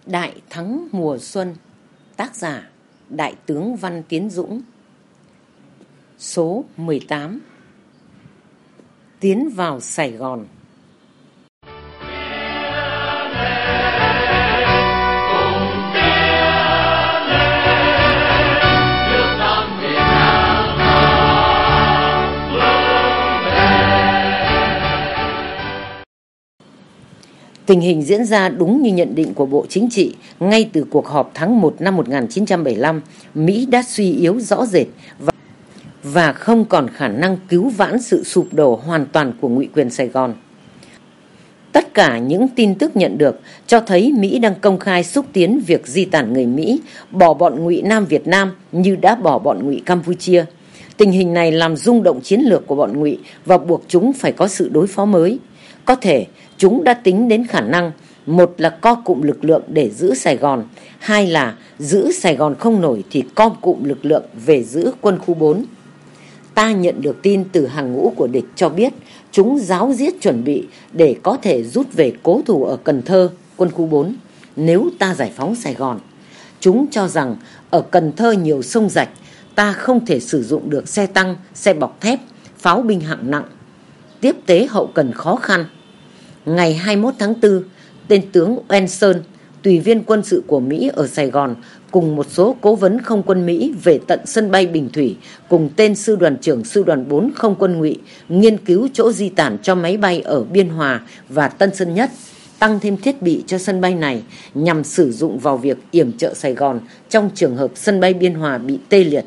Đại thắng mùa xuân. Tác giả Đại tướng Văn Tiến Dũng. Số 18. Tiến vào Sài Gòn. Tình hình diễn ra đúng như nhận định của Bộ Chính trị. Ngay từ cuộc họp tháng 1 năm 1975, Mỹ đã suy yếu rõ rệt và không còn khả năng cứu vãn sự sụp đổ hoàn toàn của ngụy quyền Sài Gòn. Tất cả những tin tức nhận được cho thấy Mỹ đang công khai xúc tiến việc di tản người Mỹ, bỏ bọn ngụy Nam Việt Nam như đã bỏ bọn ngụy Campuchia. Tình hình này làm rung động chiến lược của bọn ngụy và buộc chúng phải có sự đối phó mới. Có thể chúng đã tính đến khả năng, một là co cụm lực lượng để giữ Sài Gòn, hai là giữ Sài Gòn không nổi thì co cụm lực lượng về giữ quân khu 4. Ta nhận được tin từ hàng ngũ của địch cho biết chúng ráo riết chuẩn bị để có thể rút về cố thủ ở Cần Thơ, quân khu 4, nếu ta giải phóng Sài Gòn. Chúng cho rằng ở Cần Thơ nhiều sông rạch, ta không thể sử dụng được xe tăng, xe bọc thép, pháo binh hạng nặng. Tiếp tế hậu cần khó khăn. Ngày 21 tháng 4, tên tướng Wenson, tùy viên quân sự của Mỹ ở Sài Gòn, cùng một số cố vấn không quân Mỹ về tận sân bay Bình Thủy, cùng tên sư đoàn trưởng sư đoàn 4 không quân ngụy, nghiên cứu chỗ di tản cho máy bay ở Biên Hòa và Tân Sơn Nhất, tăng thêm thiết bị cho sân bay này nhằm sử dụng vào việc yểm trợ Sài Gòn trong trường hợp sân bay Biên Hòa bị tê liệt.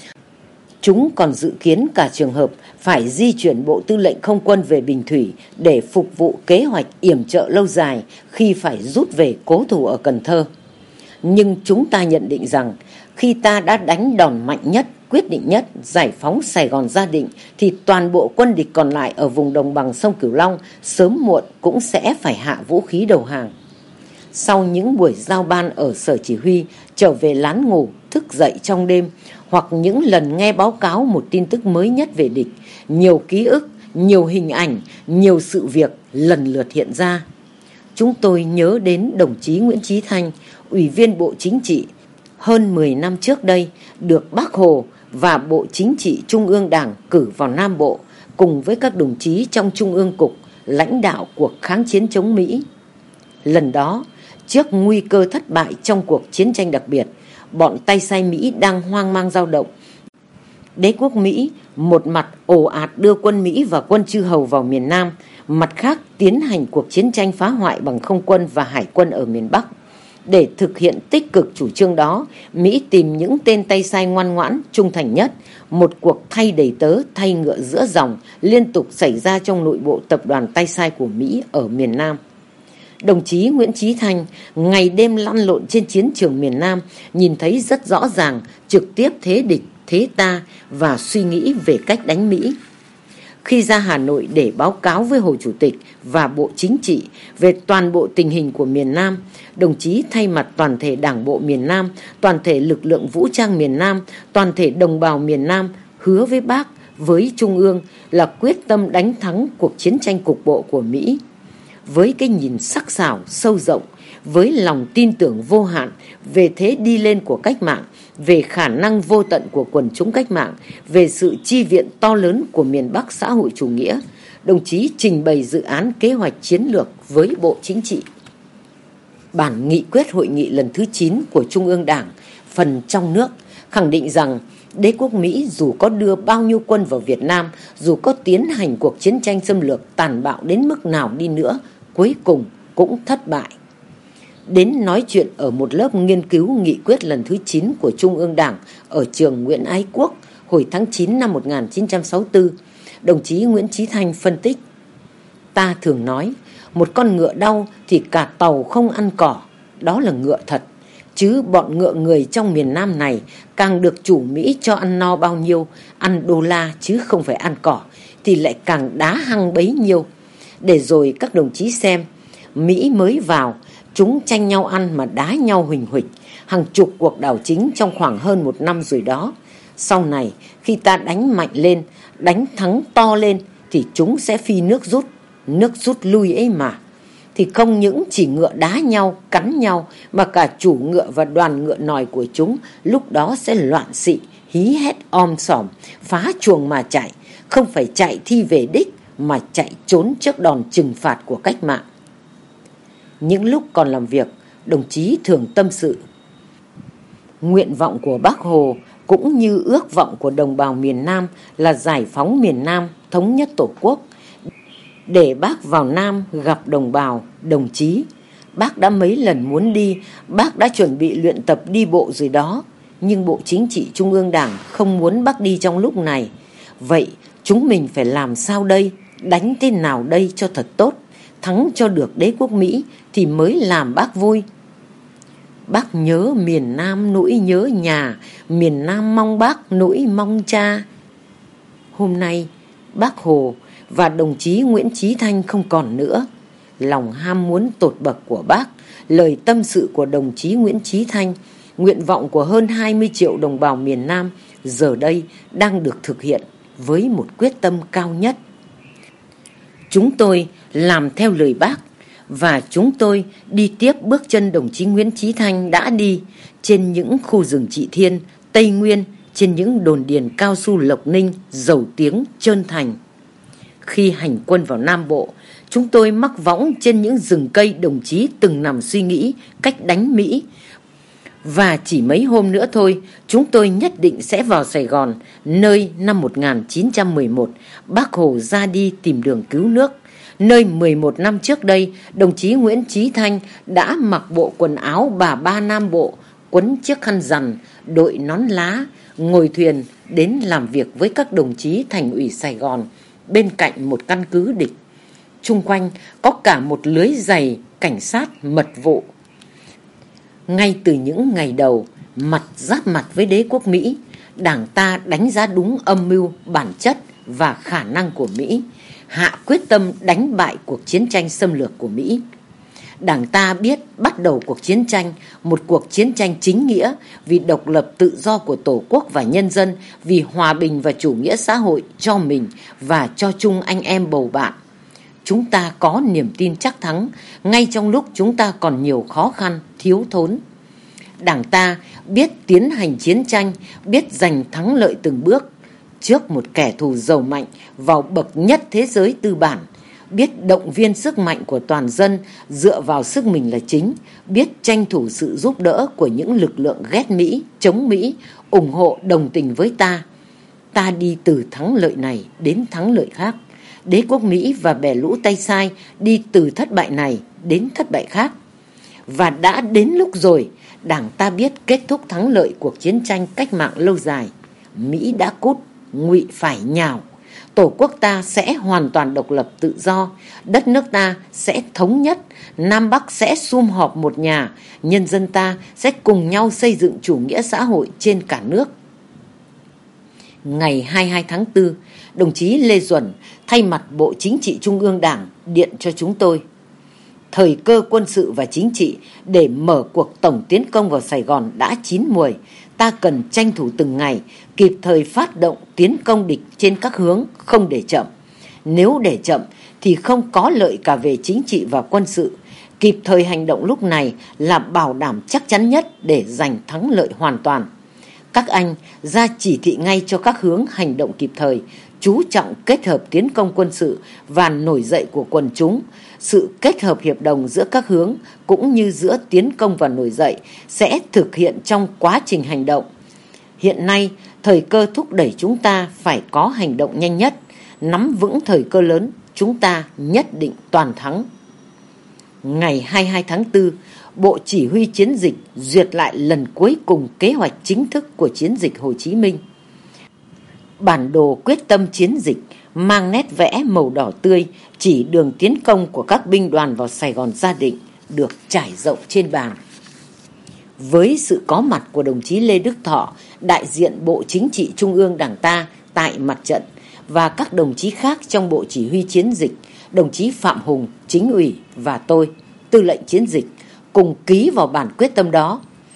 Chúng còn dự kiến cả trường hợp phải di chuyển Bộ Tư lệnh Không quân về Bình Thủy để phục vụ kế hoạch yểm trợ lâu dài khi phải rút về cố thủ ở Cần Thơ. Nhưng chúng ta nhận định rằng khi ta đã đánh đòn mạnh nhất, quyết định nhất, giải phóng Sài Gòn ra định, thì toàn bộ quân địch còn lại ở vùng đồng bằng sông Cửu Long sớm muộn cũng sẽ phải hạ vũ khí đầu hàng. Sau những buổi giao ban ở sở chỉ huy, trở về lán ngủ, thức dậy trong đêm, hoặc những lần nghe báo cáo một tin tức mới nhất về địch, nhiều ký ức, nhiều hình ảnh, nhiều sự việc lần lượt hiện ra. Chúng tôi nhớ đến đồng chí Nguyễn Chí Thanh, Ủy viên Bộ Chính trị, hơn 10 năm trước đây được Bác Hồ và Bộ Chính trị Trung ương Đảng cử vào Nam Bộ, cùng với các đồng chí trong Trung ương Cục, lãnh đạo cuộc kháng chiến chống Mỹ. Lần đó, trước nguy cơ thất bại trong cuộc chiến tranh đặc biệt, bọn tay sai Mỹ đang hoang mang dao động. Đế quốc Mỹ một mặt ồ ạt đưa quân Mỹ và quân chư hầu vào miền Nam, mặt khác tiến hành cuộc chiến tranh phá hoại bằng không quân và hải quân ở miền Bắc. Để thực hiện tích cực chủ trương đó, Mỹ tìm những tên tay sai ngoan ngoãn, trung thành nhất. Một cuộc thay đầy tớ, thay ngựa giữa dòng liên tục xảy ra trong nội bộ tập đoàn tay sai của Mỹ ở miền Nam. Đồng chí Nguyễn Chí Thanh ngày đêm lăn lộn trên chiến trường miền Nam, nhìn thấy rất rõ ràng trực tiếp thế địch, thế ta và suy nghĩ về cách đánh Mỹ. Khi ra Hà Nội để báo cáo với Hồ Chủ tịch và Bộ Chính trị về toàn bộ tình hình của miền Nam, đồng chí thay mặt toàn thể Đảng bộ miền Nam, toàn thể lực lượng vũ trang miền Nam, toàn thể đồng bào miền Nam hứa với Bác, với Trung ương là quyết tâm đánh thắng cuộc chiến tranh cục bộ của Mỹ. Với cái nhìn sắc sảo, sâu rộng, với lòng tin tưởng vô hạn về thế đi lên của cách mạng, về khả năng vô tận của quần chúng cách mạng, về sự chi viện to lớn của miền Bắc xã hội chủ nghĩa, đồng chí trình bày dự án kế hoạch chiến lược với Bộ Chính trị. Bản nghị quyết hội nghị lần thứ 9 của Trung ương Đảng, phần trong nước, khẳng định rằng đế quốc Mỹ dù có đưa bao nhiêu quân vào Việt Nam, dù có tiến hành cuộc chiến tranh xâm lược tàn bạo đến mức nào đi nữa, cuối cùng cũng thất bại. Đến nói chuyện ở một lớp nghiên cứu nghị quyết lần thứ 9 của Trung ương Đảng ở trường Nguyễn Ái Quốc hồi tháng 9 năm 1964, đồng chí Nguyễn Chí Thanh phân tích: ta thường nói, một con ngựa đau thì cả tàu không ăn cỏ, đó là ngựa thật. Chứ bọn ngựa người trong miền Nam này càng được chủ Mỹ cho ăn no bao nhiêu, ăn đô la chứ không phải ăn cỏ, thì lại càng đá hăng bấy nhiêu. Để rồi các đồng chí xem, Mỹ mới vào, chúng tranh nhau ăn mà đá nhau huỳnh huỳnh, hàng chục cuộc đảo chính trong khoảng hơn 1 năm rồi đó. Sau này, khi ta đánh mạnh lên, đánh thắng to lên, thì chúng sẽ phi nước rút lui ấy mà. thì không những chỉ ngựa đá nhau, cắn nhau, mà cả chủ ngựa và đoàn ngựa nòi của chúng lúc đó sẽ loạn xị, hí hét om sòm, phá chuồng mà chạy, không phải chạy thi về đích mà chạy trốn trước đòn trừng phạt của cách mạng. Những lúc còn làm việc, đồng chí thường tâm sự: nguyện vọng của Bác Hồ cũng như ước vọng của đồng bào miền Nam là giải phóng miền Nam, thống nhất Tổ quốc. Để Bác vào Nam gặp đồng bào, đồng chí, Bác đã mấy lần muốn đi, Bác đã chuẩn bị luyện tập đi bộ rồi đó. Nhưng Bộ Chính trị Trung ương Đảng không muốn Bác đi trong lúc này. Vậy chúng mình phải làm sao đây? Đánh thế nào đây cho thật tốt? Thắng cho được đế quốc Mỹ thì mới làm Bác vui. Bác nhớ miền Nam nỗi nhớ nhà, miền Nam mong Bác nỗi mong cha. Hôm nay Bác Hồ và đồng chí Nguyễn Chí Thanh không còn nữa. Lòng ham muốn tột bậc của Bác, lời tâm sự của đồng chí Nguyễn Chí Thanh, nguyện vọng của hơn 20 triệu đồng bào miền Nam giờ đây đang được thực hiện với một quyết tâm cao nhất. Chúng tôi làm theo lời Bác, và chúng tôi đi tiếp bước chân đồng chí Nguyễn Chí Thanh đã đi trên những khu rừng Trị Thiên, Tây Nguyên, trên những đồn điền cao su Lộc Ninh, Dầu Tiếng, Trơn Thành. Khi hành quân vào Nam Bộ, chúng tôi mắc võng trên những rừng cây đồng chí từng nằm suy nghĩ cách đánh Mỹ. Và chỉ mấy hôm nữa thôi, chúng tôi nhất định sẽ vào Sài Gòn, nơi năm 1911 Bác Hồ ra đi tìm đường cứu nước, nơi 11 năm trước đây đồng chí Nguyễn Chí Thanh đã mặc bộ quần áo bà ba Nam Bộ, quấn chiếc khăn rằn, đội nón lá, ngồi thuyền đến làm việc với các đồng chí Thành ủy Sài Gòn bên cạnh một căn cứ địch. Chung quanh có cả một lưới dày cảnh sát mật vụ. Ngay từ những ngày đầu, mặt giáp mặt với đế quốc Mỹ, Đảng ta đánh giá đúng âm mưu, bản chất và khả năng của Mỹ, hạ quyết tâm đánh bại cuộc chiến tranh xâm lược của Mỹ. Đảng ta biết bắt đầu cuộc chiến tranh, một cuộc chiến tranh chính nghĩa vì độc lập tự do của Tổ quốc và nhân dân, vì hòa bình và chủ nghĩa xã hội cho mình và cho chung anh em bầu bạn. Chúng ta có niềm tin chắc thắng, ngay trong lúc chúng ta còn nhiều khó khăn, thiếu thốn. Đảng ta biết tiến hành chiến tranh, biết giành thắng lợi từng bước trước một kẻ thù giàu mạnh vào bậc nhất thế giới tư bản, biết động viên sức mạnh của toàn dân dựa vào sức mình là chính, biết tranh thủ sự giúp đỡ của những lực lượng ghét Mỹ, chống Mỹ, ủng hộ đồng tình với ta. Ta đi từ thắng lợi này đến thắng lợi khác. Đế quốc Mỹ và bè lũ Tay Sai đi từ thất bại này đến thất bại khác. Và đã đến lúc rồi, Đảng ta biết kết thúc thắng lợi cuộc chiến tranh cách mạng lâu dài. Mỹ đã cút, Ngụy phải nhào. Tổ quốc ta sẽ hoàn toàn độc lập tự do, đất nước ta sẽ thống nhất, Nam Bắc sẽ sum họp một nhà, nhân dân ta sẽ cùng nhau xây dựng chủ nghĩa xã hội trên cả nước. Ngày 22 tháng 4, đồng chí Lê Duẩn thay mặt Bộ Chính trị Trung ương Đảng điện cho chúng tôi: thời cơ quân sự và chính trị để mở cuộc tổng tiến công vào Sài Gòn đã chín muồi. Ta cần tranh thủ từng ngày, kịp thời phát động tiến công địch trên các hướng, không để chậm. Nếu để chậm thì không có lợi cả về chính trị và quân sự. Kịp thời hành động lúc này là bảo đảm chắc chắn nhất để giành thắng lợi hoàn toàn. Các anh ra chỉ thị ngay cho các hướng hành động kịp thời, chú trọng kết hợp tiến công quân sự và nổi dậy của quần chúng. Sự kết hợp hiệp đồng giữa các hướng cũng như giữa tiến công và nổi dậy sẽ thực hiện trong quá trình hành động. Hiện nay, thời cơ thúc đẩy chúng ta phải có hành động nhanh nhất. Nắm vững thời cơ lớn, chúng ta nhất định toàn thắng. Ngày 22 tháng 4, Bộ Chỉ huy Chiến dịch duyệt lại lần cuối cùng kế hoạch chính thức của chiến dịch Hồ Chí Minh. Bản đồ quyết tâm chiến dịch mang nét vẽ màu đỏ tươi chỉ đường tiến công của các binh đoàn vào Sài Gòn Gia Định được trải rộng trên bàn. Với sự có mặt của đồng chí Lê Đức Thọ, đại diện Bộ Chính trị Trung ương Đảng ta tại mặt trận, và các đồng chí khác trong Bộ Chỉ huy Chiến dịch, đồng chí Phạm Hùng, Chính ủy và tôi, tư lệnh chiến dịch, cùng ký vào bản quyết tâm đó.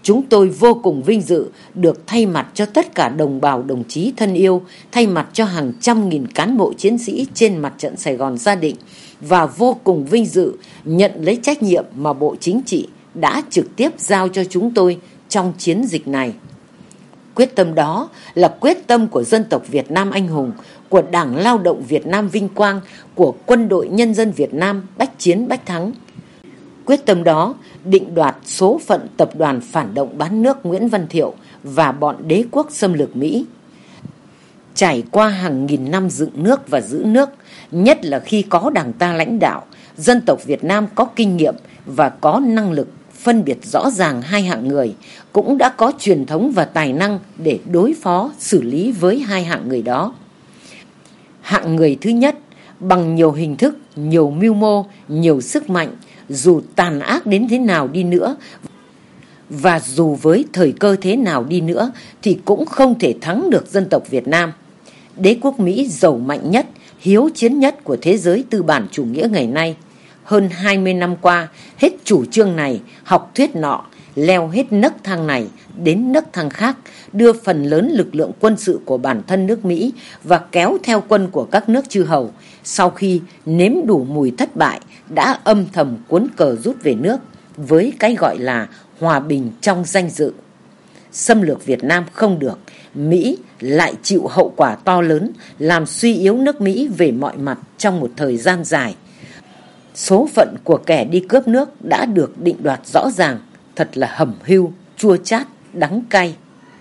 Chúng tôi vô cùng vinh dự được thay mặt cho tất cả đồng bào đồng chí thân yêu, thay mặt cho hàng trăm nghìn cán bộ chiến sĩ trên mặt trận Sài Gòn Gia Định, và vô cùng vinh dự nhận lấy trách nhiệm mà Bộ Chính trị đã trực tiếp giao cho chúng tôi trong chiến dịch này. Quyết tâm đó là quyết tâm của dân tộc Việt Nam anh hùng, của Đảng Lao động Việt Nam vinh quang, của Quân đội Nhân dân Việt Nam bách chiến bách thắng. Quyết tâm đó định đoạt số phận tập đoàn phản động bán nước Nguyễn Văn Thiệu và bọn đế quốc xâm lược Mỹ. Trải qua hàng nghìn năm dựng nước và giữ nước, nhất là khi có Đảng ta lãnh đạo, dân tộc Việt Nam có kinh nghiệm và có năng lực phân biệt rõ ràng hai hạng người, cũng đã có truyền thống và tài năng để đối phó, xử lý với hai hạng người đó. Hạng người thứ nhất, bằng nhiều hình thức, nhiều mưu mô, nhiều sức mạnh, dù tàn ác đến thế nào đi nữa và dù với thời cơ thế nào đi nữa thì cũng không thể thắng được dân tộc Việt Nam. Đế quốc Mỹ giàu mạnh nhất, hiếu chiến nhất của thế giới tư bản chủ nghĩa ngày nay. Hơn 20 năm qua, hết chủ trương này, học thuyết nọ, leo hết nấc thang này đến nấc thang khác, đưa phần lớn lực lượng quân sự của bản thân nước Mỹ và kéo theo quân của các nước chư hầu, sau khi nếm đủ mùi thất bại, đã âm thầm cuốn cờ rút về nước với cái gọi là hòa bình trong danh dự. Xâm lược Việt Nam không được, Mỹ lại chịu hậu quả to lớn, làm suy yếu nước Mỹ về mọi mặt trong một thời gian dài. Số phận của kẻ đi cướp nước đã được định đoạt rõ ràng, thật là hẩm hưu, chua chát, đắng cay.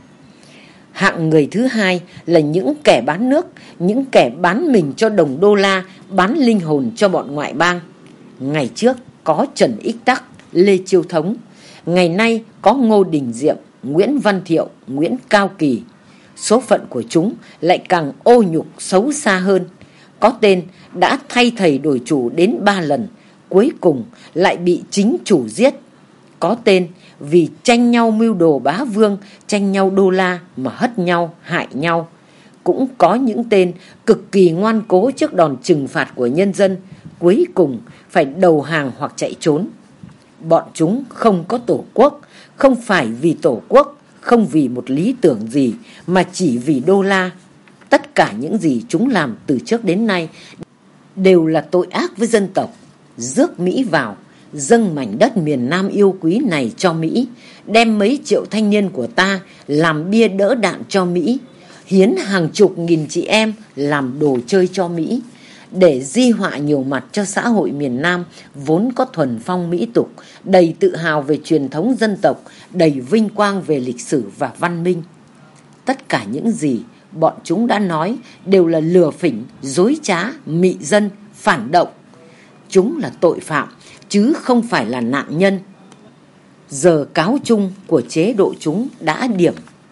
Hạng người thứ hai là những kẻ bán nước, những kẻ bán mình cho đồng đô la, bán linh hồn cho bọn ngoại bang. Ngày trước có Trần Ích Tắc, Lê Chiêu Thống, ngày nay có Ngô Đình Diệm, Nguyễn Văn Thiệu, Nguyễn Cao Kỳ. Số phận của chúng lại càng ô nhục xấu xa hơn. Có tên đã thay thầy đổi chủ đến 3 lần, cuối cùng lại bị chính chủ giết. Có tên vì tranh nhau mưu đồ bá vương, tranh nhau đô la mà hất nhau, hại nhau. Cũng có những tên cực kỳ ngoan cố trước đòn trừng phạt của nhân dân, cuối cùng phải đầu hàng hoặc chạy trốn. Bọn chúng không có tổ quốc, không phải vì tổ quốc, không vì một lý tưởng gì, mà chỉ vì đô la. Tất cả những gì chúng làm từ trước đến nay đều là tội ác với dân tộc. Rước Mỹ vào, dâng mảnh đất miền Nam yêu quý này cho Mỹ, đem mấy triệu thanh niên của ta làm bia đỡ đạn cho Mỹ, hiến hàng chục nghìn chị em làm đồ chơi cho Mỹ, để di họa nhiều mặt cho xã hội miền Nam vốn có thuần phong mỹ tục, đầy tự hào về truyền thống dân tộc, đầy vinh quang về lịch sử và văn minh. Tất cả những gì bọn chúng đã nói đều là lừa phỉnh, dối trá, mị dân, phản động. Chúng là tội phạm, chứ không phải là nạn nhân. Giờ cáo chung của chế độ chúng đã điểm.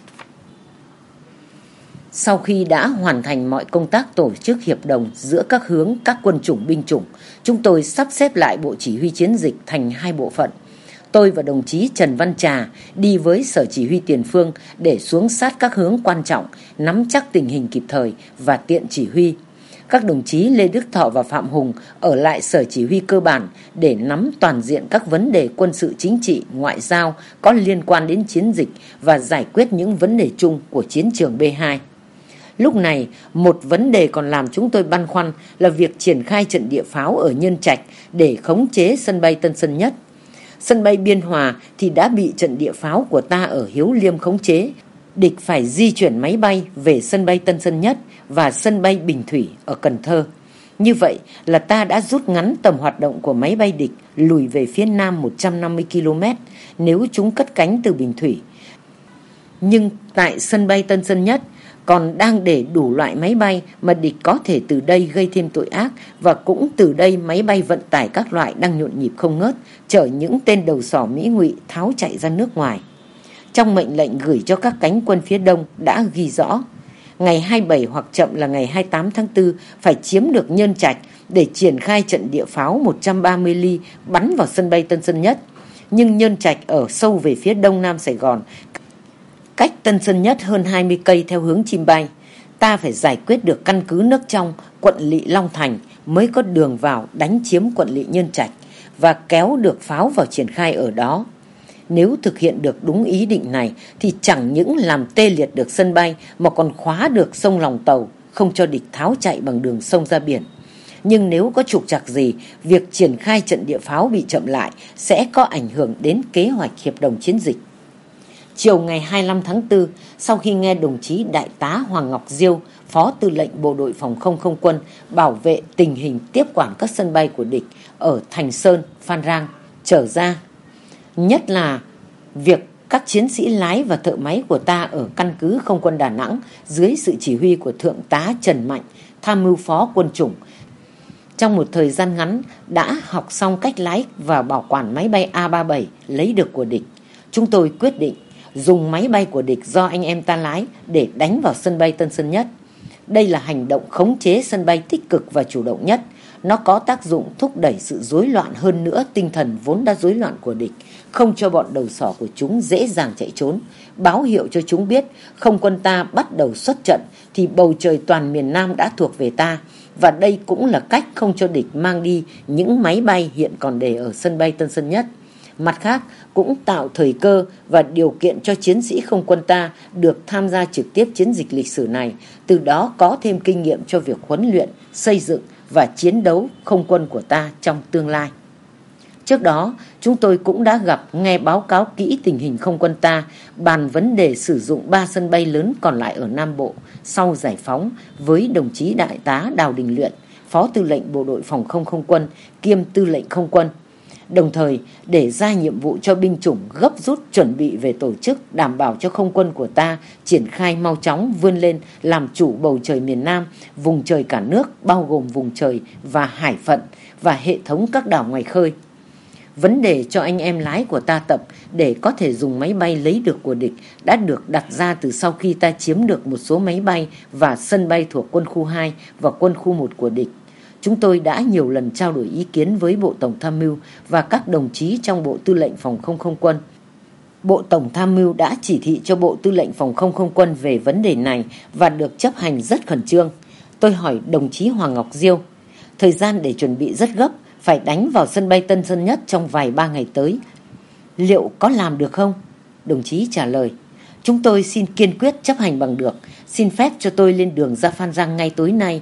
Sau khi đã hoàn thành mọi công tác tổ chức hiệp đồng giữa các hướng, các quân chủng binh chủng, chúng tôi sắp xếp lại bộ chỉ huy chiến dịch thành 2 bộ phận. Tôi và đồng chí Trần Văn Trà đi với sở chỉ huy tiền phương để xuống sát các hướng quan trọng, nắm chắc tình hình kịp thời và tiện chỉ huy. Các đồng chí Lê Đức Thọ và Phạm Hùng ở lại sở chỉ huy cơ bản để nắm toàn diện các vấn đề quân sự chính trị, ngoại giao có liên quan đến chiến dịch và giải quyết những vấn đề chung của chiến trường B2. Lúc này, một vấn đề còn làm chúng tôi băn khoăn là việc triển khai trận địa pháo ở Nhân Trạch để khống chế sân bay Tân Sơn Nhất. Sân bay Biên Hòa thì đã bị trận địa pháo của ta ở Hiếu Liêm khống chế. Địch phải di chuyển máy bay về sân bay Tân Sơn Nhất và sân bay Bình Thủy ở Cần Thơ. Như vậy là ta đã rút ngắn tầm hoạt động của máy bay địch lùi về phía nam 150 km nếu chúng cất cánh từ Bình Thủy. Nhưng tại sân bay Tân Sơn Nhất còn đang để đủ loại máy bay mà địch có thể từ đây gây thêm tội ác, và cũng từ đây máy bay vận tải các loại đang nhộn nhịp không ngớt, chở những tên đầu sỏ Mỹ ngụy tháo chạy ra nước ngoài. Trong mệnh lệnh gửi cho các cánh quân phía đông đã ghi rõ, ngày 27 hoặc chậm là ngày 28 tháng 4 phải chiếm được Nhân Trạch để triển khai trận địa pháo 130 ly bắn vào sân bay Tân Sơn Nhất. Nhưng Nhân Trạch ở sâu về phía đông nam Sài Gòn, cách Tân Sơn Nhất hơn 20 cây theo hướng chim bay. Ta phải giải quyết được căn cứ nước trong quận lỵ Long Thành mới có đường vào đánh chiếm quận lỵ Nhân Trạch và kéo được pháo vào triển khai ở đó. Nếu thực hiện được đúng ý định này thì chẳng những làm tê liệt được sân bay mà còn khóa được sông lòng tàu, không cho địch tháo chạy bằng đường sông ra biển. Nhưng nếu có trục trặc gì, việc triển khai trận địa pháo bị chậm lại sẽ có ảnh hưởng đến kế hoạch hiệp đồng chiến dịch. Chiều ngày 25 tháng 4, sau khi nghe đồng chí Đại tá Hoàng Ngọc Diêu, Phó Tư lệnh Bộ đội Phòng không Không quân bảo vệ tình hình tiếp quản các sân bay của địch ở Thành Sơn, Phan Rang trở ra, nhất là việc các chiến sĩ lái và thợ máy của ta ở căn cứ không quân Đà Nẵng dưới sự chỉ huy của Thượng tá Trần Mạnh, tham mưu phó quân chủng, trong một thời gian ngắn đã học xong cách lái và bảo quản máy bay A-37 lấy được của địch. Chúng tôi quyết định dùng máy bay của địch do anh em ta lái để đánh vào sân bay Tân Sơn Nhất. Đây là hành động khống chế sân bay tích cực và chủ động nhất. Nó có tác dụng thúc đẩy sự rối loạn hơn nữa tinh thần vốn đã rối loạn của địch, không cho bọn đầu sỏ của chúng dễ dàng chạy trốn, báo hiệu cho chúng biết không quân ta bắt đầu xuất trận thì bầu trời toàn miền Nam đã thuộc về ta. Và đây cũng là cách không cho địch mang đi những máy bay hiện còn để ở sân bay Tân Sơn Nhất. Mặt khác, cũng tạo thời cơ và điều kiện cho chiến sĩ không quân ta được tham gia trực tiếp chiến dịch lịch sử này, từ đó có thêm kinh nghiệm cho việc huấn luyện, xây dựng và chiến đấu không quân của ta trong tương lai. Trước đó, chúng tôi cũng đã gặp, nghe báo cáo kỹ tình hình không quân ta, bàn vấn đề sử dụng 3 sân bay lớn còn lại ở Nam Bộ sau giải phóng với đồng chí Đại tá Đào Đình Luyện, Phó Tư lệnh Bộ đội Phòng không Không quân kiêm Tư lệnh Không quân. Đồng thời để ra nhiệm vụ cho binh chủng gấp rút chuẩn bị về tổ chức, đảm bảo cho không quân của ta triển khai mau chóng vươn lên làm chủ bầu trời miền Nam, vùng trời cả nước bao gồm vùng trời và hải phận và hệ thống các đảo ngoài khơi. Vấn đề cho anh em lái của ta tập để có thể dùng máy bay lấy được của địch đã được đặt ra từ sau khi ta chiếm được một số máy bay và sân bay thuộc quân khu 2 và quân khu 1 của địch. Chúng tôi đã nhiều lần trao đổi ý kiến với Bộ Tổng tham mưu và các đồng chí trong Bộ Tư lệnh Phòng không Không quân. Bộ Tổng tham mưu đã chỉ thị cho Bộ Tư lệnh Phòng không Không quân về vấn đề này và được chấp hành rất khẩn trương. Tôi hỏi đồng chí Hoàng Ngọc Diêu, thời gian để chuẩn bị rất gấp, phải đánh vào sân bay Tân Sơn Nhất trong vài 3 ngày tới. Liệu có làm được không? Đồng chí trả lời, chúng tôi xin kiên quyết chấp hành bằng được, xin phép cho tôi lên đường ra Phan Rang ngay tối nay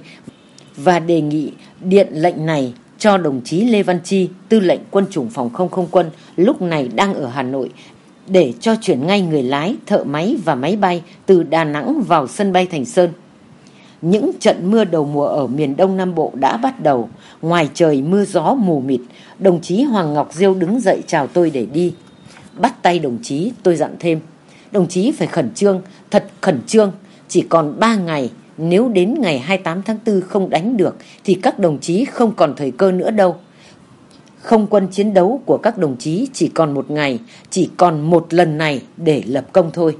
và đề nghị điện lệnh này cho đồng chí Lê Văn Chi, Tư lệnh Quân chủng Phòng không Không quân lúc này đang ở Hà Nội, để cho chuyển ngay người lái, thợ máy và máy bay từ Đà Nẵng vào sân bay Thành Sơn. Những trận mưa đầu mùa ở miền Đông Nam Bộ đã bắt đầu, ngoài trời mưa gió mù mịt. Đồng chí Hoàng Ngọc Diêu đứng dậy chào tôi để đi. Bắt tay đồng chí, tôi dặn thêm, đồng chí phải khẩn trương, thật khẩn trương, chỉ còn 3 ngày, nếu đến ngày 28 tháng 4 không đánh được thì các đồng chí không còn thời cơ nữa đâu. Không quân chiến đấu của các đồng chí chỉ còn 1 ngày, chỉ còn một lần này để lập công thôi.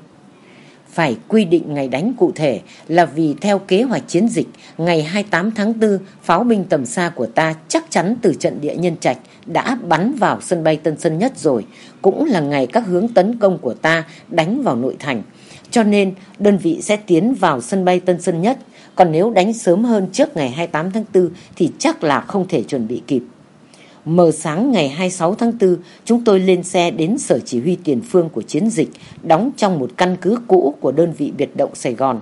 Phải quy định ngày đánh cụ thể là vì theo kế hoạch chiến dịch, ngày 28 tháng 4, pháo binh tầm xa của ta chắc chắn từ trận địa Nhân Trạch đã bắn vào sân bay Tân Sơn Nhất rồi, cũng là ngày các hướng tấn công của ta đánh vào nội thành. Cho nên đơn vị sẽ tiến vào sân bay Tân Sơn Nhất, còn nếu đánh sớm hơn trước ngày 28 tháng 4 thì chắc là không thể chuẩn bị kịp. Mờ sáng ngày 26 tháng 4, chúng tôi lên xe đến Sở Chỉ huy Tiền phương của chiến dịch, đóng trong một căn cứ cũ của đơn vị biệt động Sài Gòn,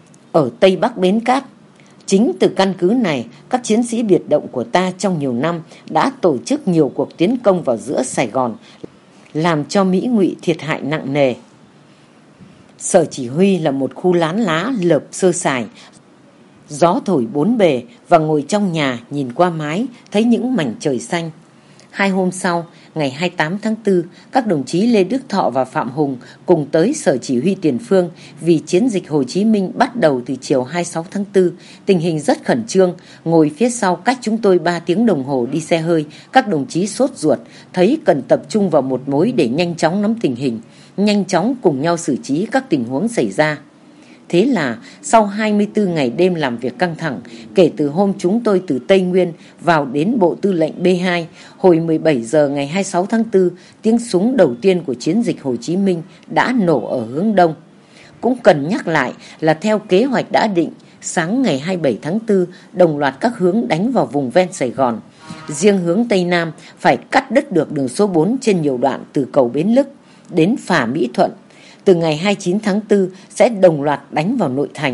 ở Tây Bắc Bến Cát. Chính từ căn cứ này, các chiến sĩ biệt động của ta trong nhiều năm đã tổ chức nhiều cuộc tiến công vào giữa Sài Gòn, làm cho Mỹ Ngụy thiệt hại nặng nề. Sở Chỉ huy là một khu lán lá lợp sơ sài, gió thổi bốn bề, và ngồi trong nhà nhìn qua mái thấy những mảnh trời xanh. 2 hôm sau, ngày 28 tháng 4, các đồng chí Lê Đức Thọ và Phạm Hùng cùng tới Sở Chỉ huy Tiền phương vì chiến dịch Hồ Chí Minh bắt đầu từ chiều 26 tháng 4. Tình hình rất khẩn trương, ngồi phía sau cách chúng tôi 3 tiếng đồng hồ đi xe hơi. Các đồng chí sốt ruột, thấy cần tập trung vào một mối để nhanh chóng nắm tình hình, nhanh chóng cùng nhau xử trí các tình huống xảy ra. Thế là sau 24 ngày đêm làm việc căng thẳng, kể từ hôm chúng tôi từ Tây Nguyên vào đến Bộ Tư lệnh B2, hồi 17 giờ ngày 26 tháng 4, tiếng súng đầu tiên của chiến dịch Hồ Chí Minh đã nổ ở hướng Đông. Cũng cần nhắc lại là theo kế hoạch đã định, sáng ngày 27 tháng 4, đồng loạt các hướng đánh vào vùng ven Sài Gòn. Riêng hướng Tây Nam phải cắt đứt được đường số 4 trên nhiều đoạn từ cầu Bến Lức. đến phà Mỹ Thuận. Từ ngày 29 tháng 4 sẽ đồng loạt đánh vào nội thành.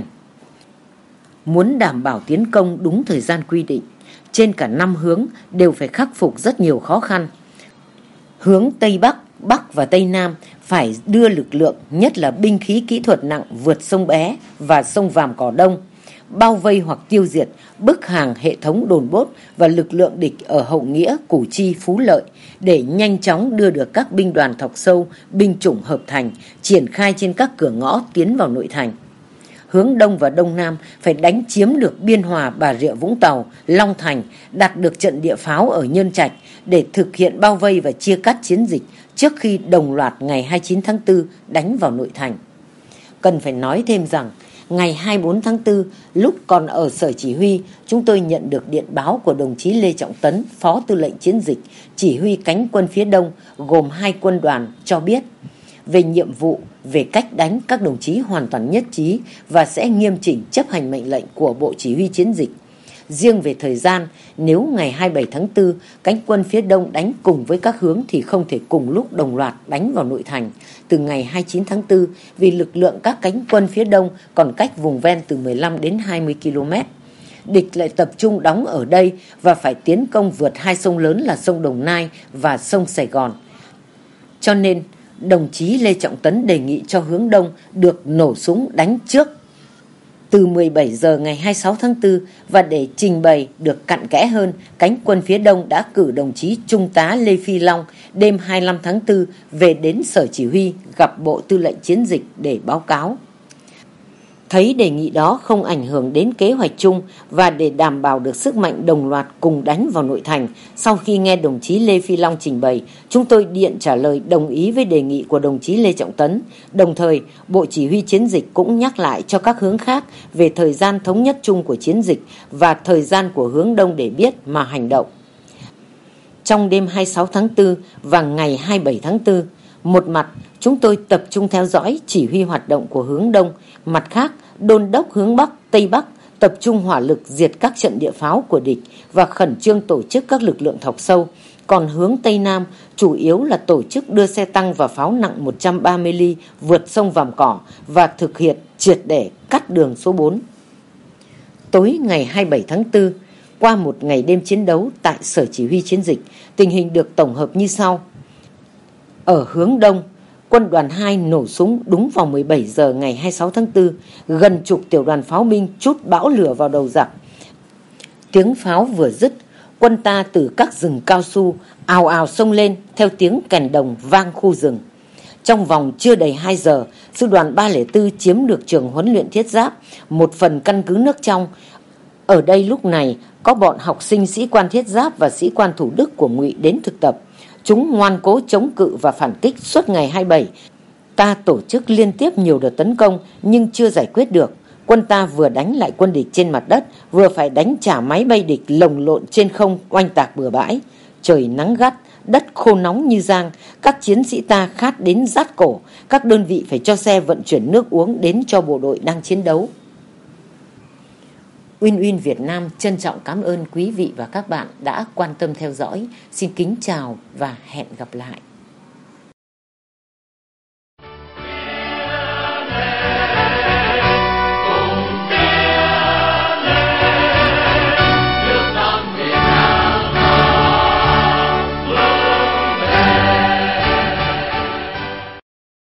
Muốn đảm bảo tiến công đúng thời gian quy định, trên cả 5 hướng đều phải khắc phục rất nhiều khó khăn. Hướng Tây Bắc, Bắc và Tây Nam phải đưa lực lượng, nhất là binh khí kỹ thuật nặng vượt sông Bé và sông Vàm Cỏ Đông, bao vây hoặc tiêu diệt, bức hàng hệ thống đồn bốt và lực lượng địch ở Hậu Nghĩa, Củ Chi, Phú Lợi để nhanh chóng đưa được các binh đoàn thọc sâu, binh chủng hợp thành, triển khai trên các cửa ngõ tiến vào nội thành. Hướng Đông và Đông Nam phải đánh chiếm được Biên Hòa, Bà Rịa Vũng Tàu, Long Thành, đặt được trận địa pháo ở Nhơn Trạch để thực hiện bao vây và chia cắt chiến dịch trước khi đồng loạt ngày 29 tháng 4 đánh vào nội thành. Cần phải nói thêm rằng, ngày 24 tháng 4, lúc còn ở Sở Chỉ huy, chúng tôi nhận được điện báo của đồng chí Lê Trọng Tấn, Phó Tư lệnh Chiến dịch, chỉ huy cánh quân phía Đông gồm 2 quân đoàn cho biết về nhiệm vụ, về cách đánh, các đồng chí hoàn toàn nhất trí và sẽ nghiêm chỉnh chấp hành mệnh lệnh của Bộ Chỉ huy Chiến dịch. Riêng về thời gian, nếu ngày 27 tháng 4 cánh quân phía Đông đánh cùng với các hướng thì không thể cùng lúc đồng loạt đánh vào nội thành từ ngày 29 tháng 4 vì lực lượng các cánh quân phía Đông còn cách vùng ven từ 15 đến 20 km. Địch lại tập trung đóng ở đây và phải tiến công vượt 2 sông lớn là sông Đồng Nai và sông Sài Gòn. Cho nên, đồng chí Lê Trọng Tấn đề nghị cho hướng Đông được nổ súng đánh trước từ 17 giờ ngày 26 tháng 4 và để trình bày được cặn kẽ hơn, cánh quân phía Đông đã cử đồng chí Trung tá Lê Phi Long đêm 25 tháng 4 về đến Sở Chỉ huy gặp Bộ Tư lệnh Chiến dịch để báo cáo. Thấy đề nghị đó không ảnh hưởng đến kế hoạch chung và để đảm bảo được sức mạnh đồng loạt cùng đánh vào nội thành, sau khi nghe đồng chí Lê Phi Long trình bày, chúng tôi điện trả lời đồng ý với đề nghị của đồng chí Lê Trọng Tấn. Đồng thời, Bộ Chỉ huy Chiến dịch cũng nhắc lại cho các hướng khác về thời gian thống nhất chung của chiến dịch và thời gian của hướng Đông để biết mà hành động. Trong đêm 26 tháng 4 và ngày 27 tháng 4, một mặt chúng tôi tập trung theo dõi chỉ huy hoạt động của hướng Đông, mặt khác đôn đốc hướng Bắc, Tây Bắc tập trung hỏa lực diệt các trận địa pháo của địch và khẩn trương tổ chức các lực lượng thọc sâu. Còn hướng Tây Nam chủ yếu là tổ chức đưa xe tăng và pháo nặng 130 ly vượt sông Vàm Cỏ và thực hiện triệt để cắt đường số 4. Tối ngày 27 tháng 4, qua một ngày đêm chiến đấu tại Sở Chỉ huy Chiến dịch, tình hình được tổng hợp như sau. Ở hướng Đông, quân đoàn 2 nổ súng đúng vào 17 giờ ngày 26 tháng 4, gần chục tiểu đoàn pháo binh trút bão lửa vào đầu giặc. Tiếng pháo vừa dứt, quân ta từ các rừng cao su ào ào xông lên theo tiếng kèn đồng vang khu rừng. Trong vòng chưa đầy 2 giờ, sư đoàn 304 chiếm được trường huấn luyện thiết giáp, một phần căn cứ nước trong. Ở đây lúc này có bọn học sinh sĩ quan thiết giáp và sĩ quan Thủ Đức của Ngụy đến thực tập. Chúng ngoan cố chống cự và phản kích suốt ngày 27. Ta tổ chức liên tiếp nhiều đợt tấn công nhưng chưa giải quyết được. Quân ta vừa đánh lại quân địch trên mặt đất, vừa phải đánh trả máy bay địch lồng lộn trên không oanh tạc bừa bãi. Trời nắng gắt, đất khô nóng như giang, các chiến sĩ ta khát đến rát cổ, các đơn vị phải cho xe vận chuyển nước uống đến cho bộ đội đang chiến đấu. Win Win Việt Nam trân trọng cảm ơn quý vị và các bạn đã quan tâm theo dõi. Xin kính chào và hẹn gặp lại.